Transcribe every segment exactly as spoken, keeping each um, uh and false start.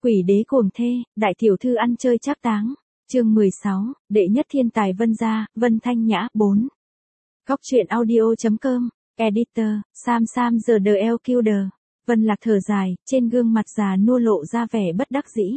Quỷ đế cuồng thê, đại tiểu thư ăn chơi trác táng. Chương mười sáu, đệ nhất thiên tài Vân gia, Vân Thanh Nhã. bốn. Góc truyện audio.com, Editor, Sam Sam The L Killer. Vân Lạc thở dài, trên gương mặt già nua lộ ra vẻ bất đắc dĩ.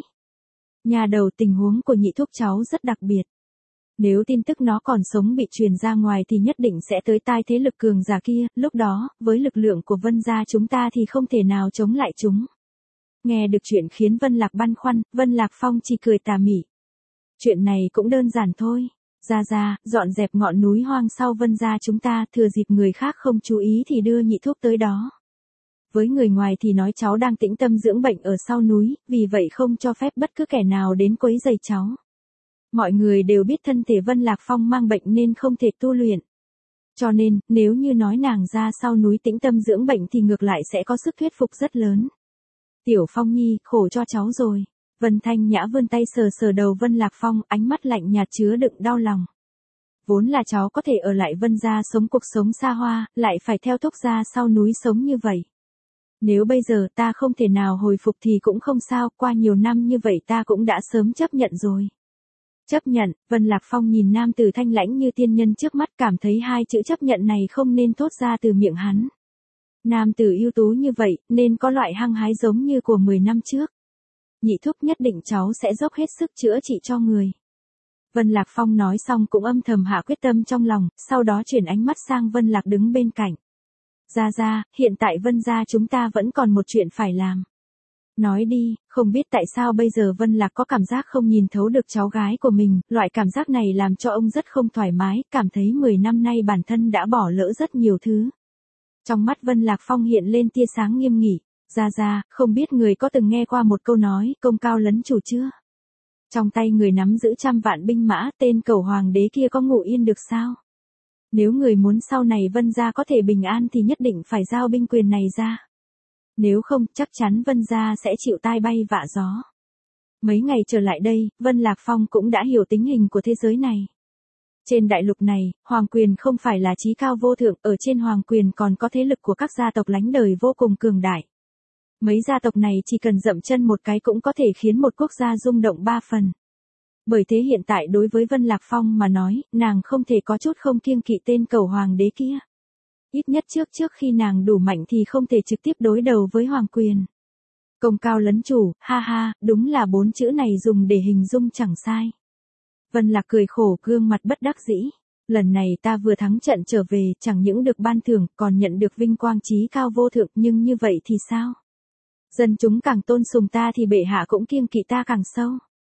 Nhà đầu, tình huống của nhị thúc cháu rất đặc biệt. Nếu tin tức nó còn sống bị truyền ra ngoài thì nhất định sẽ tới tai thế lực cường giả kia, lúc đó, với lực lượng của Vân gia chúng ta thì không thể nào chống lại chúng. Nghe được chuyện khiến Vân Lạc băn khoăn, Vân Lạc Phong chỉ cười tà mị. Chuyện này cũng đơn giản thôi. Gia Gia, dọn dẹp ngọn núi hoang sau Vân gia chúng ta, thừa dịp người khác không chú ý thì đưa nhị thúc tới đó. Với người ngoài thì nói cháu đang tĩnh tâm dưỡng bệnh ở sau núi, vì vậy không cho phép bất cứ kẻ nào đến quấy rầy cháu. Mọi người đều biết thân thể Vân Lạc Phong mang bệnh nên không thể tu luyện. Cho nên, nếu như nói nàng ra sau núi tĩnh tâm dưỡng bệnh thì ngược lại sẽ có sức thuyết phục rất lớn. Tiểu Phong nhi, khổ cho cháu rồi. Vân Thanh Nhã vươn tay sờ sờ đầu Vân Lạc Phong, ánh mắt lạnh nhạt chứa đựng đau lòng. Vốn là cháu có thể ở lại Vân gia sống cuộc sống xa hoa, lại phải theo thúc gia sau núi sống như vậy. Nếu bây giờ ta không thể nào hồi phục thì cũng không sao, qua nhiều năm như vậy ta cũng đã sớm chấp nhận rồi. Chấp nhận, Vân Lạc Phong nhìn nam tử thanh lãnh như tiên nhân trước mắt, cảm thấy hai chữ chấp nhận này không nên thốt ra từ miệng hắn. Nam tử ưu tú như vậy, nên có loại hăng hái giống như của mười năm trước. Nhị thúc nhất định cháu sẽ dốc hết sức chữa trị cho người. Vân Lạc Phong nói xong cũng âm thầm hạ quyết tâm trong lòng, sau đó chuyển ánh mắt sang Vân Lạc đứng bên cạnh. Gia Gia, hiện tại Vân gia chúng ta vẫn còn một chuyện phải làm. Nói đi, không biết tại sao bây giờ Vân Lạc có cảm giác không nhìn thấu được cháu gái của mình, loại cảm giác này làm cho ông rất không thoải mái, cảm thấy mười năm nay bản thân đã bỏ lỡ rất nhiều thứ. Trong mắt Vân Lạc Phong hiện lên tia sáng nghiêm nghị. Gia Gia, không biết người có từng nghe qua một câu nói, công cao lấn chủ chưa? Trong tay người nắm giữ trăm vạn binh mã, tên cẩu hoàng đế kia có ngủ yên được sao? Nếu người muốn sau này Vân gia có thể bình an thì nhất định phải giao binh quyền này ra. Nếu không, chắc chắn Vân gia sẽ chịu tai bay vạ gió. Mấy ngày trở lại đây, Vân Lạc Phong cũng đã hiểu tình hình của thế giới này. Trên đại lục này, hoàng quyền không phải là chí cao vô thượng, ở trên hoàng quyền còn có thế lực của các gia tộc lánh đời vô cùng cường đại. Mấy gia tộc này chỉ cần dậm chân một cái cũng có thể khiến một quốc gia rung động ba phần. Bởi thế hiện tại đối với Vân Lạc Phong mà nói, nàng không thể có chút không kiêng kỵ tên cẩu hoàng đế kia. Ít nhất trước trước khi nàng đủ mạnh thì không thể trực tiếp đối đầu với hoàng quyền. Công cao lấn chủ, ha ha, đúng là bốn chữ này dùng để hình dung chẳng sai. Vân Lạc cười khổ, gương mặt bất đắc dĩ. Lần này ta vừa thắng trận trở về, chẳng những được ban thưởng, còn nhận được vinh quang chí cao vô thượng, nhưng như vậy thì sao? Dân chúng càng tôn sùng ta thì bệ hạ cũng kiêng kỵ ta càng sâu.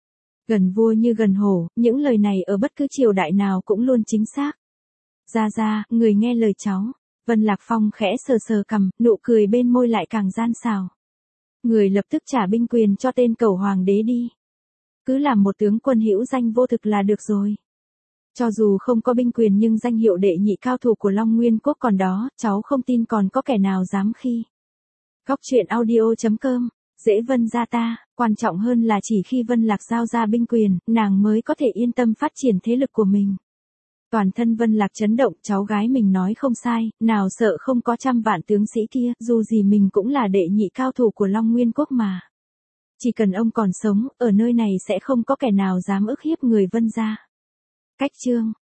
Gần vua như gần hổ, những lời này ở bất cứ triều đại nào cũng luôn chính xác. Gia Gia, người nghe lời cháu. Vân Lạc Phong khẽ sờ sờ cằm, nụ cười bên môi lại càng gian xảo. Người lập tức trả binh quyền cho tên cẩu hoàng đế đi. Cứ làm một tướng quân hữu danh vô thực là được rồi. Cho dù không có binh quyền nhưng danh hiệu đệ nhị cao thủ của Long Nguyên Quốc còn đó, cháu không tin còn có kẻ nào dám khi. Góc truyện audio.com, dễ Vân gia ta, quan trọng hơn là chỉ khi Vân Lạc giao ra binh quyền, nàng mới có thể yên tâm phát triển thế lực của mình. Toàn thân Vân Lạc chấn động, cháu gái mình nói không sai, nào sợ không có trăm vạn tướng sĩ kia, dù gì mình cũng là đệ nhị cao thủ của Long Nguyên Quốc mà. Chỉ cần ông còn sống, ở nơi này sẽ không có kẻ nào dám ức hiếp người Vân gia. Cách chương